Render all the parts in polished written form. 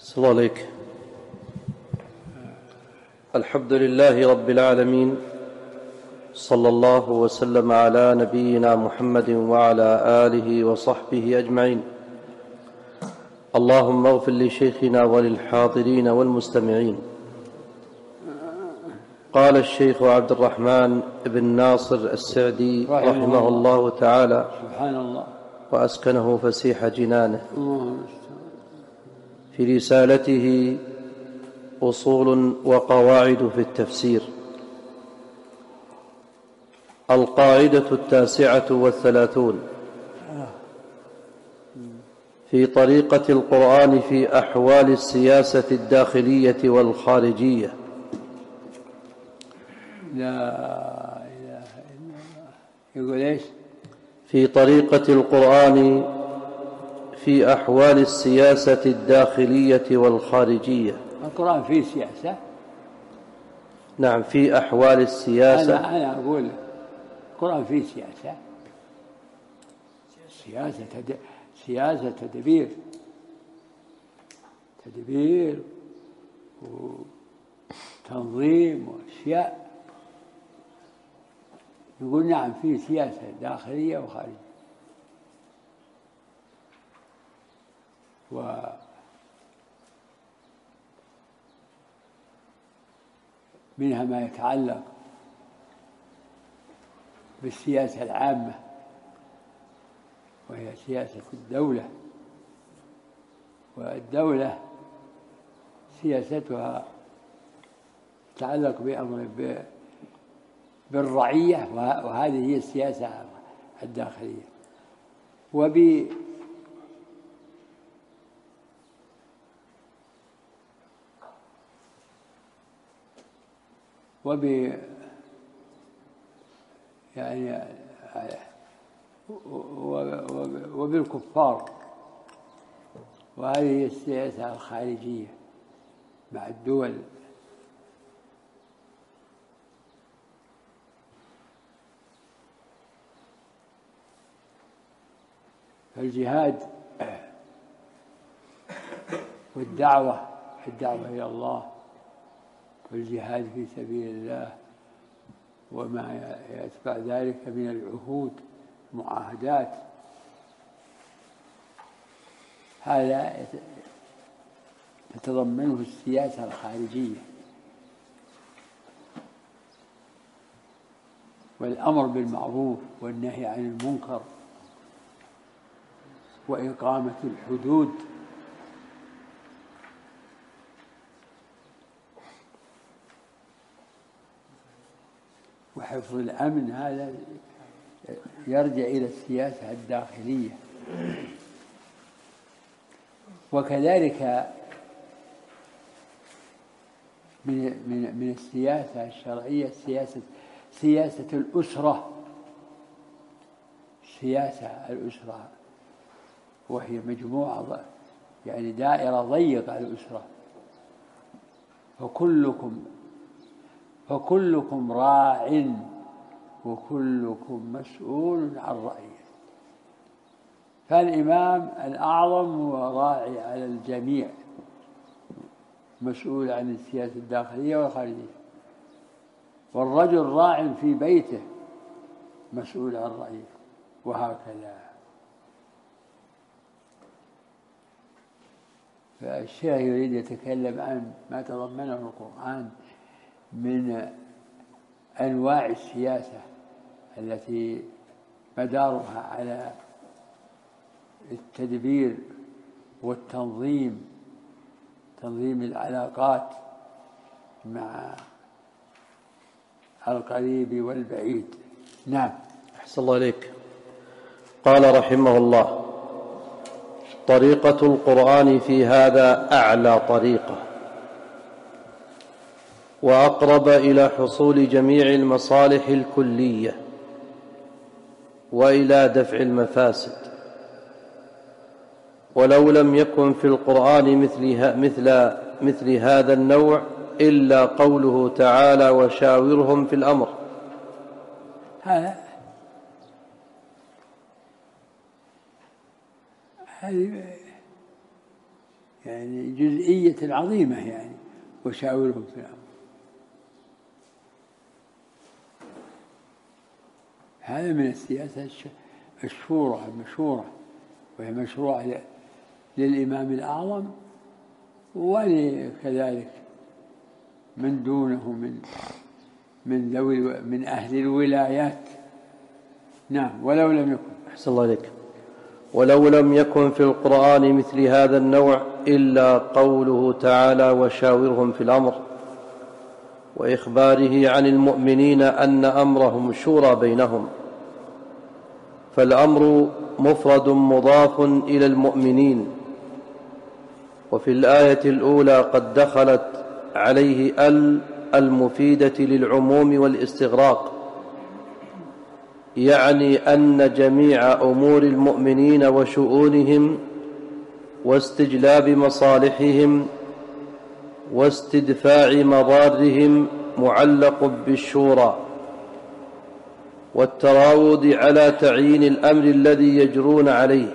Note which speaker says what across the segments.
Speaker 1: صلى الله عليك. الحمد لله رب العالمين، صلى الله وسلم على نبينا محمد وعلى آله وصحبه أجمعين. اللهم اغفر لشيخنا وللحاضرين والمستمعين. قال الشيخ عبد الرحمن بن ناصر السعدي رحمه الله تعالى
Speaker 2: سبحان الله
Speaker 1: وأسكنه فسيح جنانه في رسالته أصول وقواعد في التفسير: القاعدة 39 في طريقة القرآن في أحوال السياسة الداخلية والخارجية.
Speaker 2: لا إله إلا الله. يقول إيش؟
Speaker 1: في طريقة القرآن في أحوال السياسة الداخلية والخارجية.
Speaker 2: القرآن فيه سياسة؟
Speaker 1: نعم، في أحوال السياسة.
Speaker 2: أنا أقول القرآن فيه سياسة، سياسة تدبير وتنظيم وأشياء. يقول نعم فيه سياسة داخلية وخارجية. ومنها ما يتعلق بالسياسة العامة، وهي سياسة الدولة، والدولة سياستها تتعلق بأمر بالرعية، وهذه هي السياسة الداخلية. يعني وبالكفار، وهذه هي السياسة الخارجية مع الدول. فالجهاد والدعوة إلى الله، والجهاد في سبيل الله، وما يتبع ذلك من العهود المعاهدات، هذا تتضمنه السياسة الخارجية. والأمر بالمعروف والنهي عن المنكر وإقامة الحدود وحفظ الأمن، هذا يرجع إلى السياسة الداخلية. وكذلك من السياسة الشرعية سياسة الأسرة، وهي مجموعة، يعني دائرة ضيقة الأسرة. فكلكم راع وكلكم مسؤول عن رعيته. فالإمام الأعظم هو راعي على الجميع، مسؤول عن السياسة الداخلية والخارجية. والرجل راع في بيته مسؤول عن رعيته، وهكذا. فالشيخ يريد يتكلم عن ما تضمنه القرآن من أنواع السياسة التي مدارها على التدبير والتنظيم، تنظيم العلاقات مع القريب والبعيد. نعم.
Speaker 1: أحسن الله إليك. قال رحمه الله: طريقة القرآن في هذا أعلى طريقة، وأقرب إلى حصول جميع المصالح الكلية وإلى دفع المفاسد. ولو لم يكن في القرآن مثل هذا النوع إلا قوله تعالى: وشاورهم في الأمر.
Speaker 2: هذه يعني جزئية عظيمة يعني، وشاورهم في الأمر. هذا من السياسة الشورى المشهورة، وهي مشروعة للإمام الأعظم وكذلك من دونه من أهل الولايات. نعم. ولو لم يكن،
Speaker 1: أحسن الله إليك، ولو لم يكن في القرآن مثل هذا النوع إلا قوله تعالى وشاورهم في الأمر، وإخباره عن المؤمنين أن أمرهم شورى بينهم، فالأمر مفرد مضاف إلى المؤمنين. وفي الآية الأولى قد دخلت عليه المفيدة للعموم والاستغراق، يعني أن جميع أمور المؤمنين وشؤونهم واستجلاب مصالحهم واستدفاع مضارهم معلق بالشورى والتراود على تعيين الأمر الذي يجرون عليه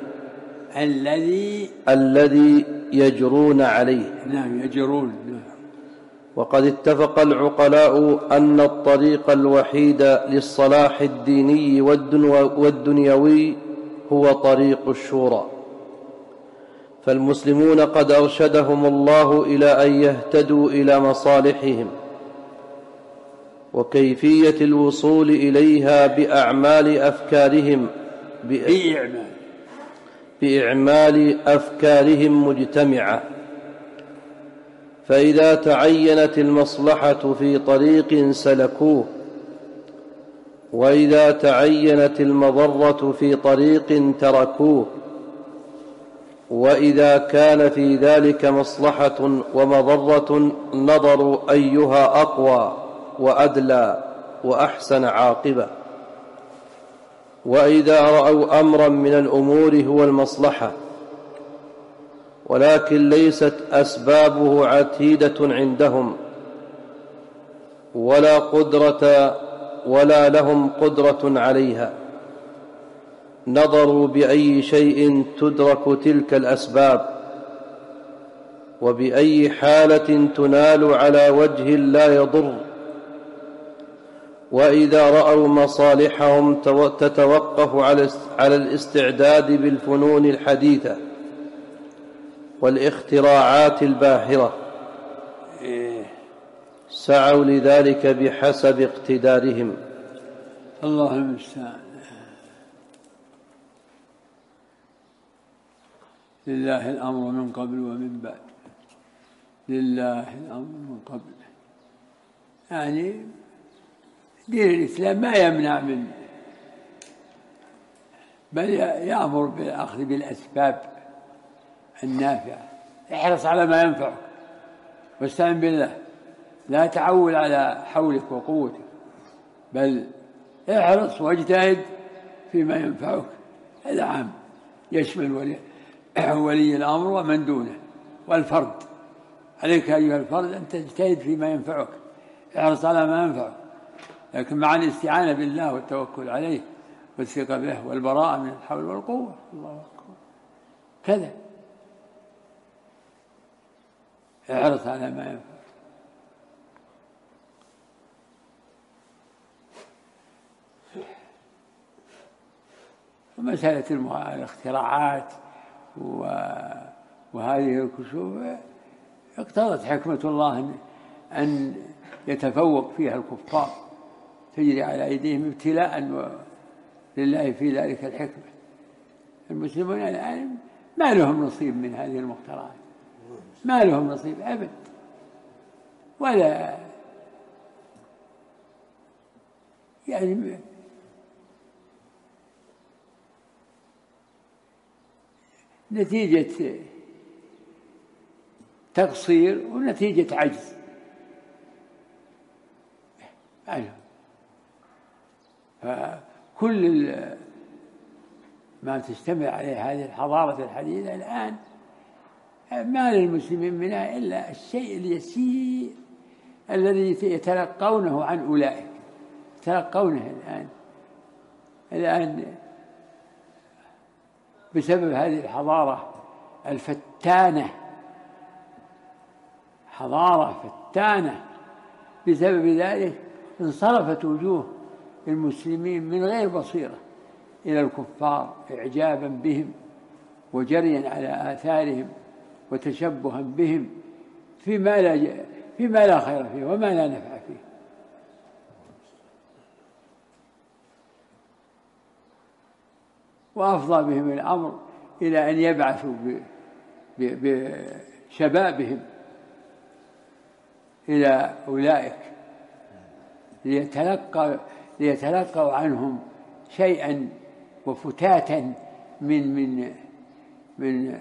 Speaker 1: الذي يجرون عليه.
Speaker 2: نعم، يجرون.
Speaker 1: وقد اتفق العقلاء أن الطريق الوحيد للصلاح الديني والدنيوي هو طريق الشورى، فالمسلمون قد أرشدهم الله إلى أن يهتدوا إلى مصالحهم وكيفية الوصول إليها بإعمال أفكارهم مجتمعة. فإذا تعينت المصلحة في طريق سلكوه، وإذا تعينت المضرة في طريق تركوه، وإذا كان في ذلك مصلحة ومضرة نظروا أيها أقوى وأدلى وأحسن عاقبة. وإذا رأوا أمرا من الأمور هو المصلحة ولكن ليست أسبابه عتيدة عندهم ولا لهم قدرة عليها، نظروا بأي شيء تدرك تلك الأسباب وبأي حالة تنال على وجه لا يضر. وإذا رأوا مصالحهم تتوقف على الاستعداد بالفنون الحديثة والاختراعات الباهرة سعوا لذلك بحسب اقتدارهم.
Speaker 2: الله المستعان. لله الأمر من قبل ومن بعد، لله الأمر من قبل، يعني دين الإسلام ما يمنع منه، بل يأمر بالأخذ بالأسباب النافعة. احرص على ما ينفعك واستعن بالله، لا تعول على حولك وقوتك، بل احرص واجتهد فيما ينفعك. هذا عام يشمل ولي الأمر ومن دونه والفرد. عليك أيها الفرد أن تجتهد فيما ينفعك، احرص على ما ينفعك، لكن مع الاستعانة بالله والتوكل عليه والثقة به والبراءة من الحول والقوة. الله أكبر. كذا احرص على ما ينفعك. ومسألة الاختراعات وهذه الكشوف اقتضت حكمة الله أن يتفوق فيها الكفار، تجري على أيديهم ابتلاء، لله في ذلك الحكمة. المسلمون الآن ما لهم نصيب من هذه المخترعات، ما لهم نصيب أبد، ولا يعني نتيجة تقصير ونتيجة عجز. فكل ما تشتمل عليه هذه الحضارة الحديثة الآن ما للمسلمين منها إلا الشيء اليسير الذي يتلقونه عن أولئك، يتلقونه الآن بسبب هذه الحضارة الفتانة حضارة فتانة. بسبب ذلك انصرفت وجوه المسلمين من غير بصيرة إلى الكفار إعجابا بهم وجريا على آثارهم وتشبها بهم فيما لا خير فيه وما لا نفع فيه. وأفضى بهم الأمر إلى أن يبعثوا بشبابهم إلى أولئك ليتلقوا عنهم شيئا وفتاتا من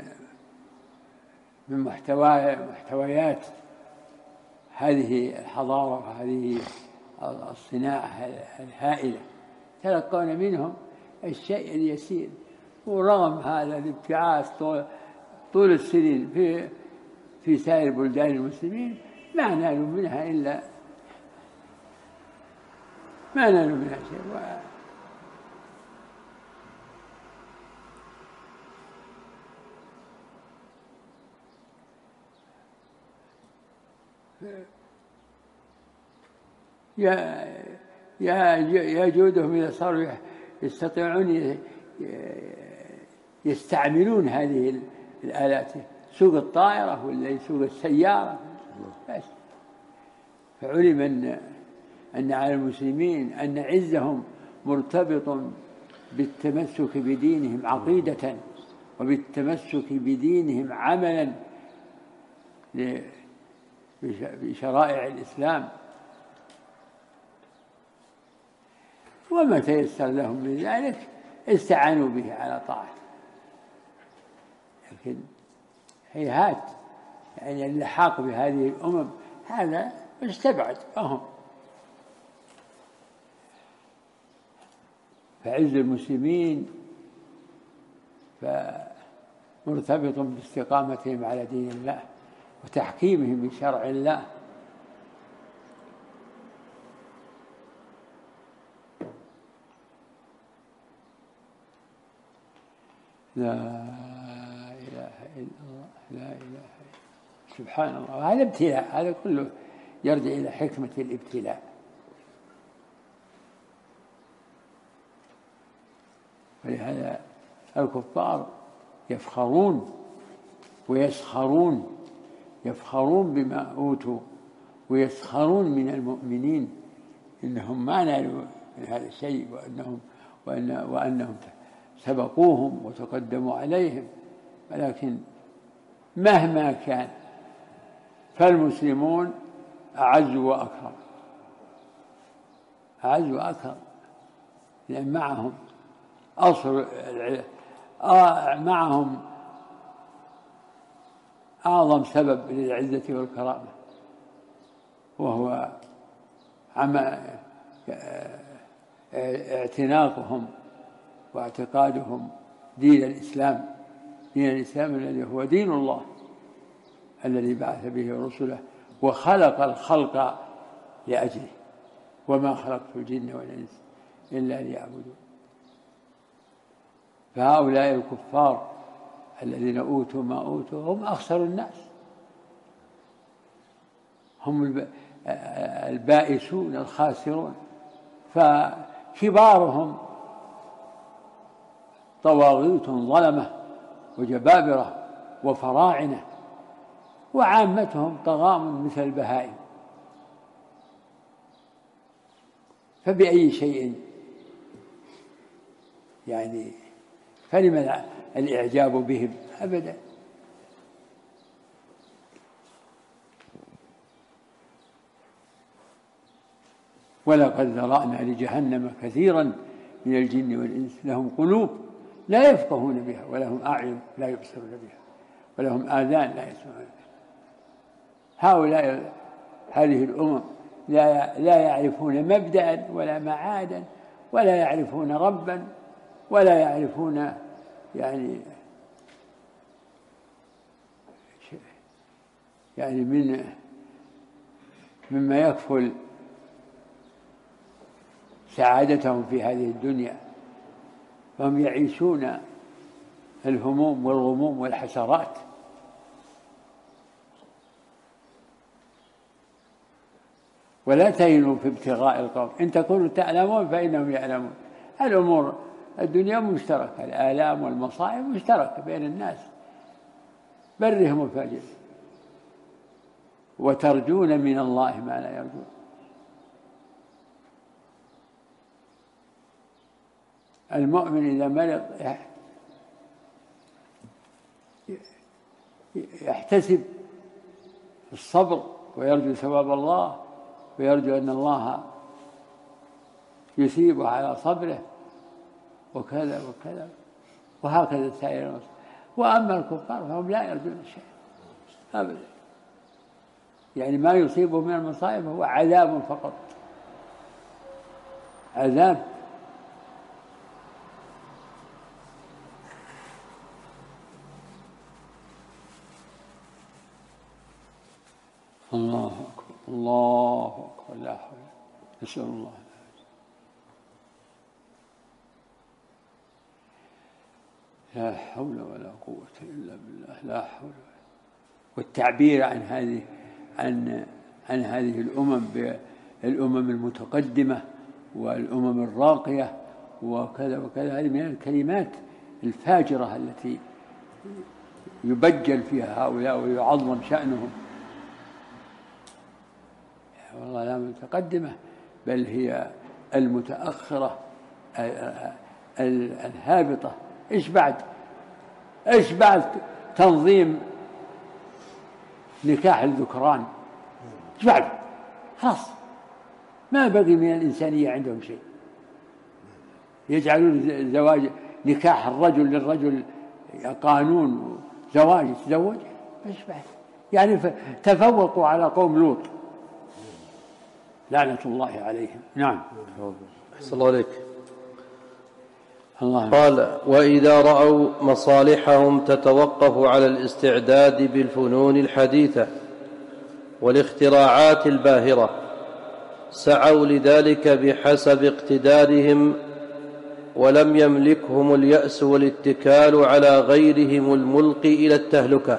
Speaker 2: محتويات هذه الحضارة وهذه الصناعة الهائلة، تلقون منهم الشيء اليسير. ورغم هذا الابتعاث طول السنين في سائر بلدان المسلمين ما نالوا منها شيء. يا جودهم إذا صاروا يستطيعون يستعملون هذه الآلات، سوق الطائرة ولا يسوق السيارة بس. فعلم أن على المسلمين أن عزهم مرتبط بالتمسك بدينهم عقيدة وبالتمسك بدينهم عملا بشرائع الإسلام. وما تيسر لهم من ذلك استعانوا به على طاعة. لكن هيهات يعني اللحاق بهذه الأمم هذا استبعد فهم. فعز المسلمين مرتبط باستقامتهم على دين الله وتحكيمهم بشرع الله. لا إله إلا الله، لا إله إلا الله، سبحان الله. هذا ابتلاء، هذا كله يرجع إلى حكمة الابتلاء. ولهذا الكفار يفخرون ويسخرون، يفخرون بما أوتوا ويسخرون من المؤمنين إنهم ما نالوا من هذا الشيء وأنهم سبقوهم وتقدموا عليهم. ولكن مهما كان فالمسلمون أعز وأكرم، أعز وأكرم، لأن معهم معهم أعظم سبب للعزة والكرامة، وهو اعتناقهم واعتقادهم دين الإسلام، دين الإسلام الذي هو دين الله الذي بعث به رسله وخلق الخلق لأجله، وما خلقت الجن والإنس إلا ليعبدون. فهؤلاء الكفار الذين أوتوا ما أوتوا هم أخسر الناس، هم البائسون الخاسرون. فكبارهم طواغيت ظلمة وجبابرة وفراعنة، وعامتهم طغام مثل البهائم. فبأي شيء يعني فلم الإعجاب بهم أبدا. ولقد ذرأنا لجهنم كثيرا من الجن والإنس لهم قلوب لا يفقهون بها ولهم أعين لا يبصرون بها ولهم آذان لا يسمعون بها. هؤلاء هذه الأمم لا يعرفون مبدأ ولا معادا، ولا يعرفون ربا، ولا يعرفون يعني مما يكفل سعادتهم في هذه الدنيا. فهم يعيشون الهموم والغموم والحسرات. ولا تهنوا في ابتغاء القوم إن تكونوا تعلمون فإنهم يعلمون. الأمور الدنيا مشتركة، الآلام والمصائب مشتركة بين الناس، برهم وفاجرهم، وترجون من الله ما لا يرجون. المؤمن إذا مرض يحتسب الصبر ويرجو ثواب الله، ويرجو أن الله يثيبه على صبره، وكذا وكذا، وهكذا سائر الناس. وأما الكفار فهم لا يرجون شيء أبدا، يعني ما يصيبه من المصائب هو عذاب فقط، عذاب. الله أكبر الله أكبر، لا حول. نسأل الله لا حول ولا قوة إلا بالله، لا حول. والتعبير عن هذه الأمم بالأمم المتقدمة والأمم الراقية وكذا وكذا، هذه من الكلمات الفاجرة التي يبجل فيها هؤلاء ويعظم شأنهم. والله لا متقدمة، بل هي المتأخرة الهابطة. إيش بعد تنظيم نكاح الذكران؟ إيش بعد؟ خلاص ما بقي من الإنسانية عندهم شيء. يجعلون زواج نكاح الرجل للرجل قانون، زواج يتزوج. إيش بعد؟ يعني تفوقوا على قوم لوط لعنة الله عليهم. نعم.
Speaker 1: أحسن الله عليك. قال: وإذا رأوا مصالحهم تتوقف على الاستعداد بالفنون الحديثة والاختراعات الباهرة سعوا لذلك بحسب اقتدارهم، ولم يملكهم اليأس والاتكال على غيرهم الملقي إلى التهلكة.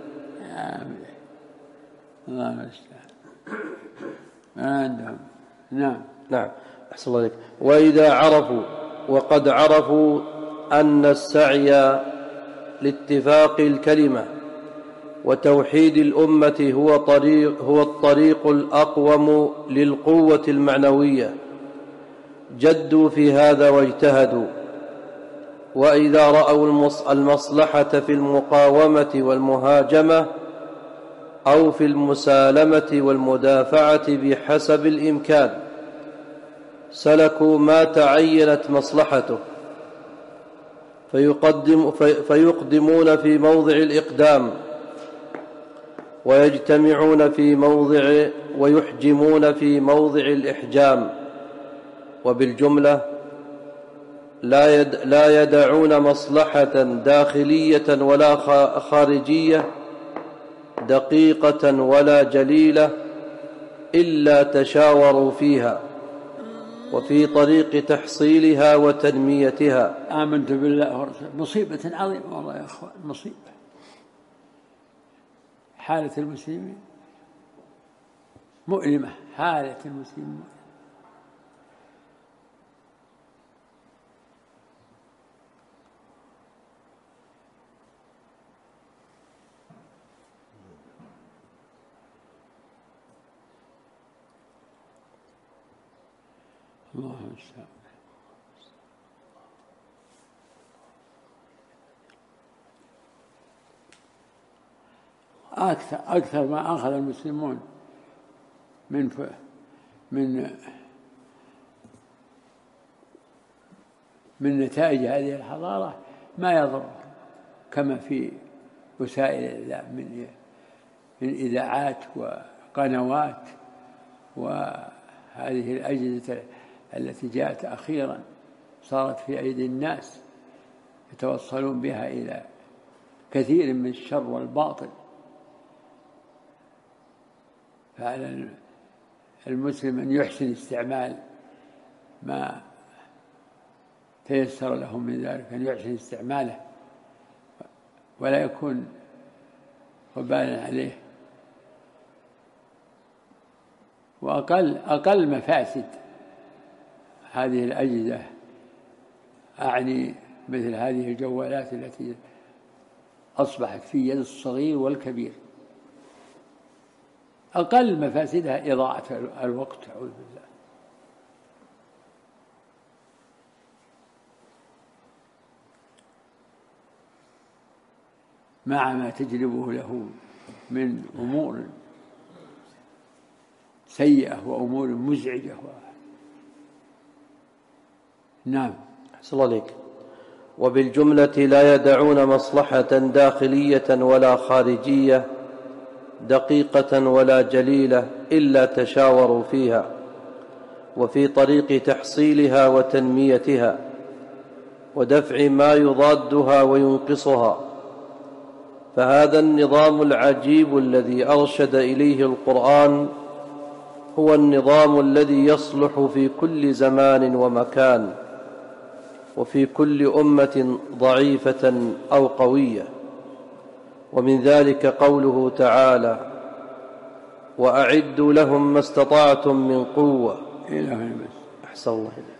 Speaker 2: الله المستعان. ما عندهم.
Speaker 1: نعم. أحسن الله عليك. وإذا عرفوا وقد عرفوا أن السعي لاتفاق الكلمة وتوحيد الأمة هو الطريق الأقوم للقوة المعنوية، جدوا في هذا واجتهدوا. وإذا رأوا المصلحة في المقاومة والمهاجمة أو في المسالمة والمدافعة بحسب الإمكان سلكوا ما تعينت مصلحته، فيقدمون في موضع الإقدام، ويجتمعون ويحجمون في موضع الإحجام. وبالجملة لا يدعون مصلحة داخلية ولا خارجية دقيقة ولا جليلة إلا تشاوروا فيها وفي طريق تحصيلها وتنميتها.
Speaker 2: آمنت بالله ورسوله. مصيبة عظيمة والله يا أخوان، مصيبة. حالة المسلمين مؤلمة، حالة المسلمين. الله المستعان. أكثر ما أخذ المسلمون من نتائج هذه الحضارة ما يضر، كما في وسائل الإعلام من إذاعات وقنوات، وهذه الأجهزة التي جاءت أخيرا صارت في أيدي الناس يتوصلون بها إلى كثير من الشر والباطل. فعلى المسلم أن يحسن استعمال ما تيسر له من ذلك، أن يحسن استعماله ولا يكون وبالا عليه. وأقل مفاسد هذه الأجهزة، أعني مثل هذه الجوالات التي أصبحت في يد الصغير والكبير، أقل مفاسدها إضاعة الوقت، أعوذ بالله. مع ما تجلبه له من أمور سيئة وأمور مزعجة. نعم.
Speaker 1: أحسن الله عليك. وبالجملة لا يدعون مصلحة داخلية ولا خارجية دقيقة ولا جليلة إلا تشاوروا فيها وفي طريق تحصيلها وتنميتها ودفع ما يضادها وينقصها. فهذا النظام العجيب الذي أرشد إليه القرآن هو النظام الذي يصلح في كل زمان ومكان وفي كل أمة ضعيفة أو قوية. ومن ذلك قوله تعالى: وأعدوا لهم ما استطعتم من قوة.
Speaker 2: إلى هنا بس.
Speaker 1: أحسن الله إليك.